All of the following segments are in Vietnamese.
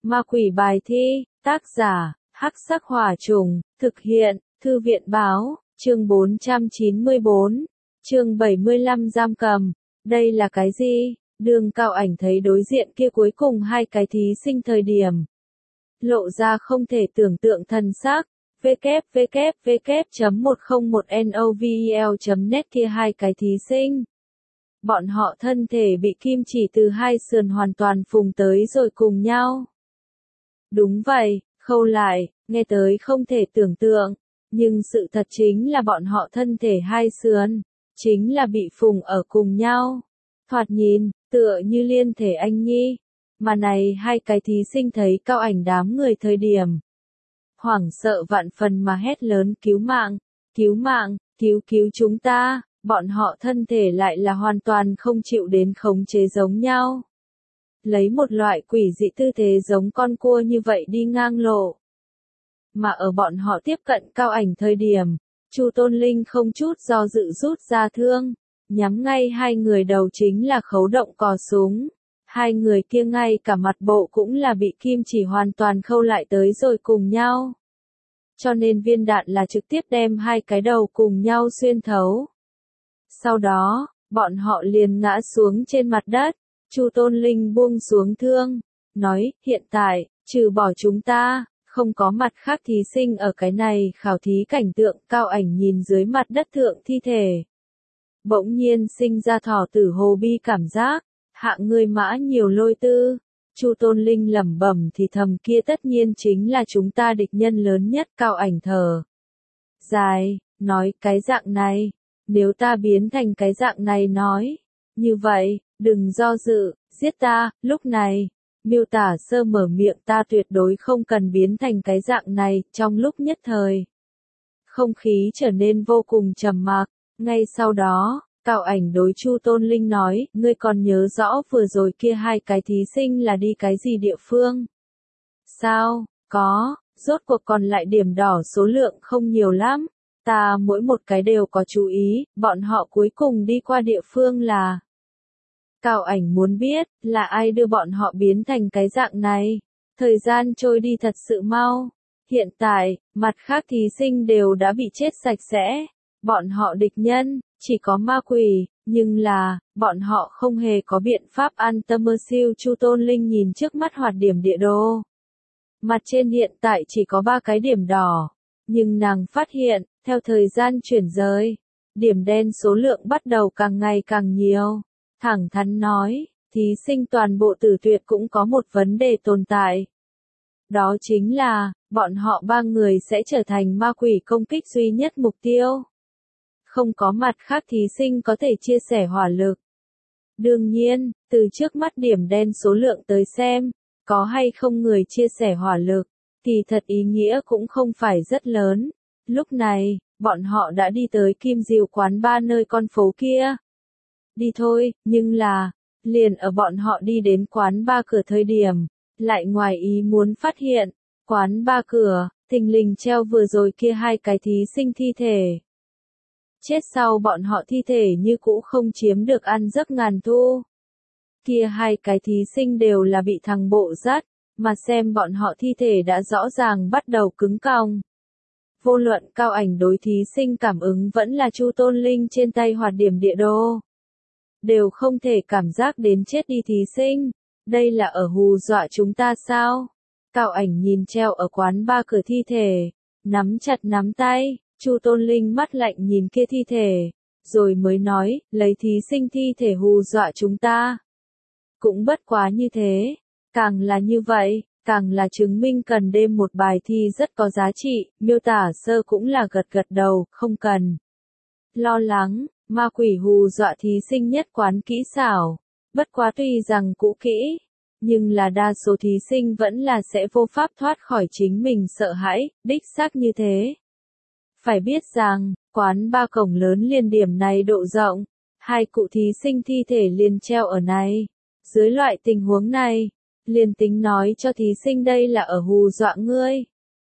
Ma quỷ bài thi, tác giả, Hắc Sắc Hỏa Trùng, thực hiện, Thư viện Báo, chương 494, chương 75 giam cầm. Đây là cái gì? Đường Cao Ảnh thấy đối diện kia cuối cùng hai cái thí sinh thời điểm. Lộ ra không thể tưởng tượng thần sắc. www.101novel.net kia hai cái thí sinh. Bọn họ thân thể bị kim chỉ từ hai sườn hoàn toàn phùng tới rồi cùng nhau. Đúng vậy, khâu lại, nghe tới không thể tưởng tượng, nhưng sự thật chính là bọn họ thân thể hai sườn, chính là bị phùng ở cùng nhau. Thoạt nhìn, tựa như liên thể anh nhi. Mà này hai cái thí sinh thấy Cao Ảnh đám người thời điểm. Hoảng sợ vạn phần mà hét lớn cứu mạng, cứu chúng ta, bọn họ thân thể lại là hoàn toàn không chịu đến khống chế giống nhau. Lấy một loại quỷ dị tư thế giống con cua như vậy đi ngang lộ. Mà ở bọn họ tiếp cận Cao Ảnh thời điểm, Chu Tôn Linh không chút do dự rút ra thương, nhắm ngay hai người đầu chính là khấu động cò súng. Hai người kia ngay cả mặt bộ cũng là bị kim chỉ hoàn toàn khâu lại tới rồi cùng nhau. Cho nên viên đạn là trực tiếp đem hai cái đầu cùng nhau xuyên thấu. Sau đó, bọn họ liền ngã xuống trên mặt đất. Chu Tôn Linh buông xuống thương, nói, hiện tại, trừ bỏ chúng ta, không có mặt khác thí sinh ở cái này khảo thí cảnh tượng. Cao Ảnh nhìn dưới mặt đất thượng thi thể. Bỗng nhiên sinh ra thỏ tử hồ bi cảm giác, hạng người mã nhiều lôi tư. Chu Tôn Linh lẩm bẩm thì thầm kia tất nhiên chính là chúng ta địch nhân lớn nhất. Cao Ảnh thở dài, nói cái dạng này, nếu ta biến thành cái dạng này nói, như vậy, đừng do dự, giết ta. Lúc này, miêu tả sơ mở miệng ta tuyệt đối không cần biến thành cái dạng này. Trong lúc nhất thời, không khí trở nên vô cùng trầm mặc. Ngay sau đó, Cao Ảnh đối Chu Tôn Linh nói, ngươi còn nhớ rõ vừa rồi kia hai cái thí sinh là đi cái gì địa phương? Sao, có, rốt cuộc còn lại điểm đỏ số lượng không nhiều lắm. Ta mỗi một cái đều có chú ý, bọn họ cuối cùng đi qua địa phương là. Cao Ảnh muốn biết, là ai đưa bọn họ biến thành cái dạng này. Thời gian trôi đi thật sự mau. Hiện tại, mặt khác thí sinh đều đã bị chết sạch sẽ. Bọn họ địch nhân, chỉ có ma quỷ, nhưng là, bọn họ không hề có biện pháp an tâm siêu. Chu Tôn Linh nhìn trước mắt hoạt điểm địa đồ. Mặt trên hiện tại chỉ có 3 cái điểm đỏ. Nhưng nàng phát hiện, theo thời gian chuyển rời, điểm đen số lượng bắt đầu càng ngày càng nhiều. Thẳng thắn nói, thí sinh toàn bộ tử tuyệt cũng có một vấn đề tồn tại. Đó chính là, bọn họ 3 người sẽ trở thành ma quỷ công kích duy nhất mục tiêu. Không có mặt khác thí sinh có thể chia sẻ hỏa lực. Đương nhiên, từ trước mắt điểm đen số lượng tới xem, có hay không người chia sẻ hỏa lực, thì thật ý nghĩa cũng không phải rất lớn. Lúc này, bọn họ đã đi tới Kim Diệu quán ba nơi con phố kia. Đi thôi, nhưng là, liền ở bọn họ đi đến quán ba cửa thời điểm, lại ngoài ý muốn phát hiện, quán ba cửa, thình lình treo vừa rồi kia hai cái thí sinh thi thể. Chết sau bọn họ thi thể như cũ không chiếm được ăn giấc ngàn thu. Kia hai cái thí sinh đều là bị thằng bộ dắt, mà xem bọn họ thi thể đã rõ ràng bắt đầu cứng cong. Vô luận Cao Ảnh đối thí sinh cảm ứng vẫn là Chu Tôn Linh trên tay hoạt điểm địa đồ. Đều không thể cảm giác đến chết đi thí sinh. Đây là ở hù dọa chúng ta sao? Cao Ảnh nhìn treo ở quán ba cửa thi thể, nắm chặt nắm tay. Chu Tôn Linh mắt lạnh nhìn kia thi thể, rồi mới nói, lấy thí sinh thi thể hù dọa chúng ta. Cũng bất quá như thế, càng là như vậy, càng là chứng minh cần đêm một bài thi rất có giá trị. Miêu tả sơ cũng là gật gật đầu, không cần lo lắng, ma quỷ hù dọa thí sinh nhất quán kỹ xảo. Bất quá tuy rằng cũ kỹ, nhưng là đa số thí sinh vẫn là sẽ vô pháp thoát khỏi chính mình sợ hãi, đích xác như thế. Phải biết rằng, quán ba cổng lớn liền điểm này độ rộng, hai cụ thí sinh thi thể liền treo ở này. Dưới loại tình huống này, liền tính nói cho thí sinh đây là ở hù dọa ngươi.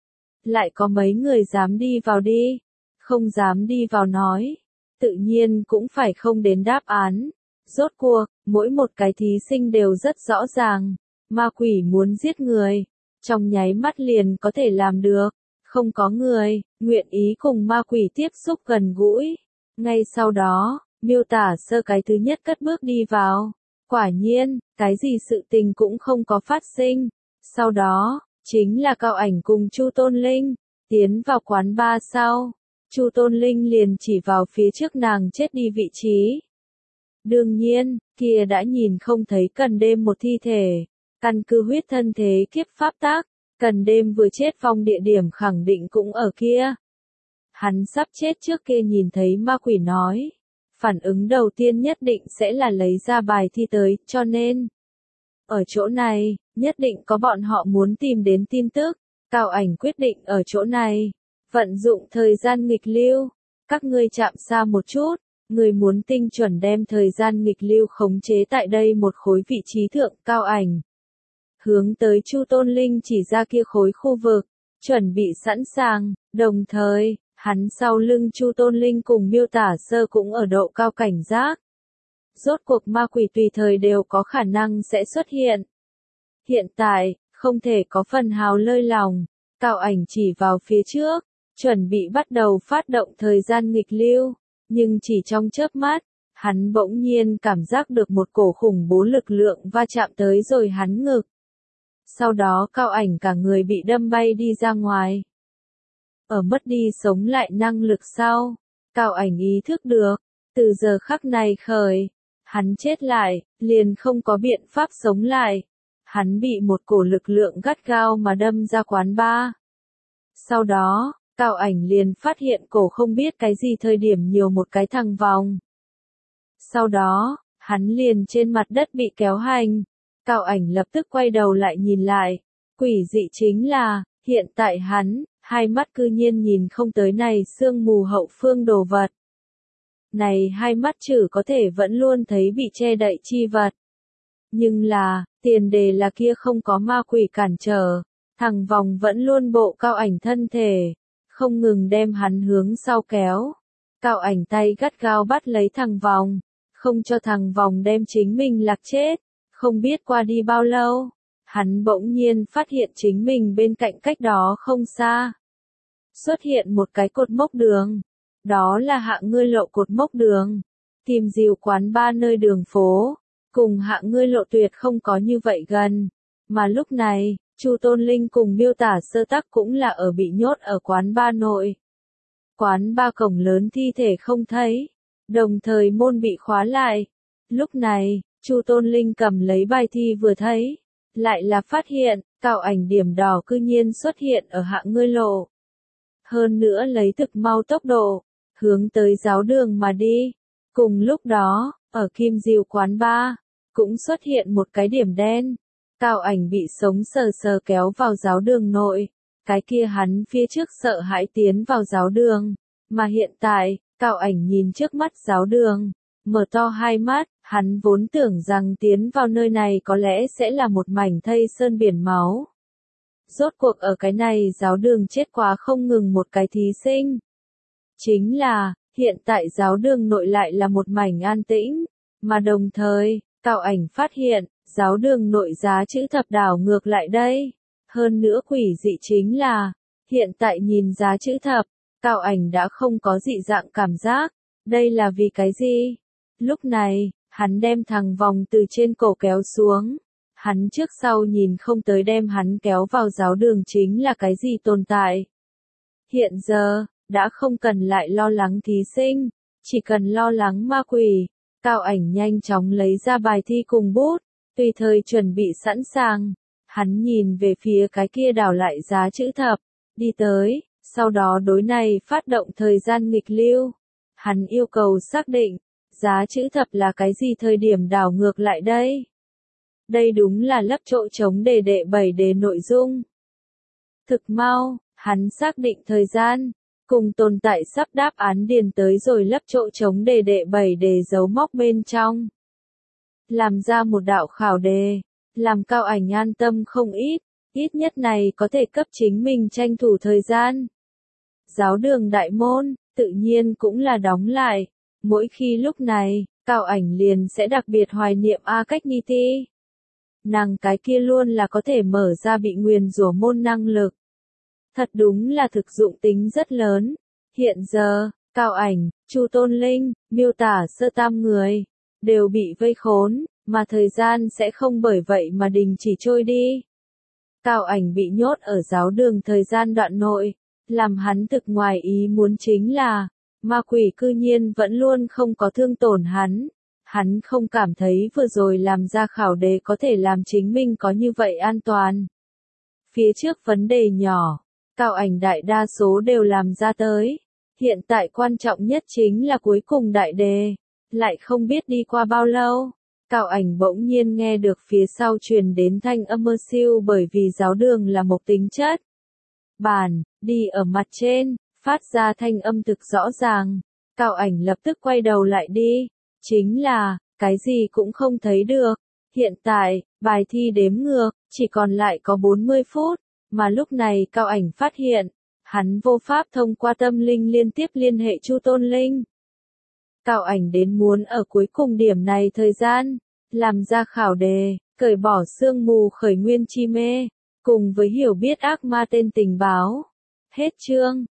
Lại có mấy người dám đi vào đi, không dám đi vào nói, tự nhiên cũng phải không đến đáp án. Rốt cuộc, mỗi một cái thí sinh đều rất rõ ràng, ma quỷ muốn giết người, trong nháy mắt liền có thể làm được. Không có người nguyện ý cùng ma quỷ tiếp xúc gần gũi. Ngay sau đó, miêu tả sơ cái thứ nhất cất bước đi vào. Quả nhiên, cái gì sự tình cũng không có phát sinh. Sau đó, chính là Cao Ảnh cùng Chu Tôn Linh, tiến vào quán bar sau. Chu Tôn Linh liền chỉ vào phía trước nàng chết đi vị trí. Đương nhiên, kia đã nhìn không thấy Cần Đêm một thi thể. Căn cứ huyết thân thế kiếp pháp tác, Cần Đêm vừa chết vong địa điểm khẳng định cũng ở kia. Hắn sắp chết trước kia nhìn thấy ma quỷ nói. Phản ứng đầu tiên nhất định sẽ là lấy ra bài thi tới, cho nên. Ở chỗ này, nhất định có bọn họ muốn tìm đến tin tức. Cao Ảnh quyết định ở chỗ này. Vận dụng thời gian nghịch lưu. Các ngươi chạm xa một chút. Người muốn tinh chuẩn đem thời gian nghịch lưu khống chế tại đây một khối vị trí thượng. Cao Ảnh hướng tới Chu Tôn Linh chỉ ra kia khối khu vực. Chuẩn bị sẵn sàng. Đồng thời, hắn sau lưng Chu Tôn Linh cùng miêu tả sơ cũng ở độ cao cảnh giác. Rốt cuộc ma quỷ tùy thời đều có khả năng sẽ xuất hiện. Hiện tại, không thể có phần hào lơi lòng. Cao Ảnh chỉ vào phía trước, chuẩn bị bắt đầu phát động thời gian nghịch lưu. Nhưng chỉ trong chớp mắt, hắn bỗng nhiên cảm giác được một cổ khủng bố lực lượng va chạm tới rồi hắn ngực. Sau đó Cao Ảnh cả người bị đâm bay đi ra ngoài. Ở mất đi sống lại năng lực sau, Cao Ảnh ý thức được, từ giờ khắc này khởi, hắn chết lại, liền không có biện pháp sống lại. Hắn bị một cổ lực lượng gắt gao mà đâm ra quán bar. Sau đó, Cao Ảnh liền phát hiện cổ không biết cái gì thời điểm nhiều một cái thằng vòng. Sau đó, hắn liền trên mặt đất bị kéo hành. Cao Ảnh lập tức quay đầu lại nhìn lại. Quỷ dị chính là, hiện tại hắn, hai mắt cư nhiên nhìn không tới này sương mù hậu phương đồ vật. Này hai mắt chỉ có thể vẫn luôn thấy bị che đậy chi vật. Nhưng là, tiền đề là kia không có ma quỷ cản trở. Thằng vòng vẫn luôn bộ Cao Ảnh thân thể, không ngừng đem hắn hướng sau kéo. Cao Ảnh tay gắt gao bắt lấy thằng vòng, không cho thằng vòng đem chính mình lạc chết. Không biết qua đi bao lâu, hắn bỗng nhiên phát hiện chính mình bên cạnh cách đó không xa. Xuất hiện một cái cột mốc đường. Đó là Hạng Ngươi Lộ cột mốc đường. Tìm dìu quán bar nơi đường phố. Cùng Hạng Ngươi Lộ tuyệt không có như vậy gần. Mà lúc này, Chu Tôn Linh cùng miêu tả sơ tắc cũng là ở bị nhốt ở quán bar nội. Quán bar cổng lớn thi thể không thấy. Đồng thời môn bị khóa lại. Lúc này, Chu Tôn Linh cầm lấy bài thi vừa thấy. Lại là phát hiện, Cao Ảnh điểm đỏ cư nhiên xuất hiện ở Hạng Ngươi Lộ. Hơn nữa lấy thực mau tốc độ, hướng tới giáo đường mà đi. Cùng lúc đó, ở Kim Diệu quán bar, cũng xuất hiện một cái điểm đen. Cao Ảnh bị sống sờ sờ kéo vào giáo đường nội. Cái kia hắn phía trước sợ hãi tiến vào giáo đường. Mà hiện tại, Cao Ảnh nhìn trước mắt giáo đường. Mở to hai mắt, hắn vốn tưởng rằng tiến vào nơi này có lẽ sẽ là một mảnh thây sơn biển máu. Rốt cuộc ở cái này giáo đường chết quá không ngừng một cái thí sinh. Chính là, hiện tại giáo đường nội lại là một mảnh an tĩnh, mà đồng thời, Cao Ảnh phát hiện, giáo đường nội giá chữ thập đảo ngược lại đây. Hơn nữa quỷ dị chính là, hiện tại nhìn giá chữ thập, Cao Ảnh đã không có dị dạng cảm giác. Đây là vì cái gì? Lúc này, hắn đem thằng vòng từ trên cổ kéo xuống. Hắn trước sau nhìn không tới đem hắn kéo vào giáo đường chính là cái gì tồn tại. Hiện giờ, đã không cần lại lo lắng thí sinh, chỉ cần lo lắng ma quỷ. Cao Ảnh nhanh chóng lấy ra bài thi cùng bút, tùy thời chuẩn bị sẵn sàng. Hắn nhìn về phía cái kia đảo lại giá chữ thập, đi tới, sau đó đối này phát động thời gian nghịch lưu. Hắn yêu cầu xác định, giá chữ thập là cái gì thời điểm đảo ngược lại đây. Đây đúng là lấp chỗ trống đề đệ 7 đề nội dung. Thực mau, hắn xác định thời gian, cùng tồn tại sắp đáp án điền tới rồi lấp chỗ trống đề đệ 7 đề dấu mốc bên trong. Làm ra một đạo khảo đề, làm Cao Ảnh an tâm không ít nhất này có thể cấp chính mình tranh thủ thời gian. Giáo đường đại môn, tự nhiên cũng là đóng lại, mỗi khi lúc này, Cao Ảnh liền sẽ đặc biệt hoài niệm A Cách Ni Ti. nàng cái kia luôn là có thể mở ra bị nguyền rủa môn năng lực. Thật đúng là thực dụng tính rất lớn. Hiện giờ, Cao Ảnh, Chu Tôn Linh, miêu tả sơ tam người, đều bị vây khốn, mà thời gian sẽ không bởi vậy mà đình chỉ trôi đi. Cao Ảnh bị nhốt ở giáo đường thời gian đoạn nội, làm hắn thực ngoài ý muốn chính là, ma quỷ cư nhiên vẫn luôn không có thương tổn hắn. Hắn không cảm thấy vừa rồi làm ra khảo đề có thể làm chính mình có như vậy an toàn. Phía trước vấn đề nhỏ, Cao Ảnh đại đa số đều làm ra tới. Hiện tại quan trọng nhất chính là cuối cùng đại đề. Lại không biết đi qua bao lâu, Cao Ảnh bỗng nhiên nghe được phía sau truyền đến thanh âm mơ siêu bởi vì giáo đường là một tính chất. Bàn, đi ở mặt trên, phát ra thanh âm thực rõ ràng. Cao Ảnh lập tức quay đầu lại đi. Chính là, cái gì cũng không thấy được. Hiện tại, bài thi đếm ngược, chỉ còn lại có 40 phút. Mà lúc này Cao Ảnh phát hiện, hắn vô pháp thông qua tâm linh liên tiếp liên hệ Chu Tôn Linh. Cao Ảnh đến muốn ở cuối cùng điểm này thời gian, làm ra khảo đề, cởi bỏ sương mù khởi nguyên chi mê, cùng với hiểu biết ác ma tên tình báo. Hết chương.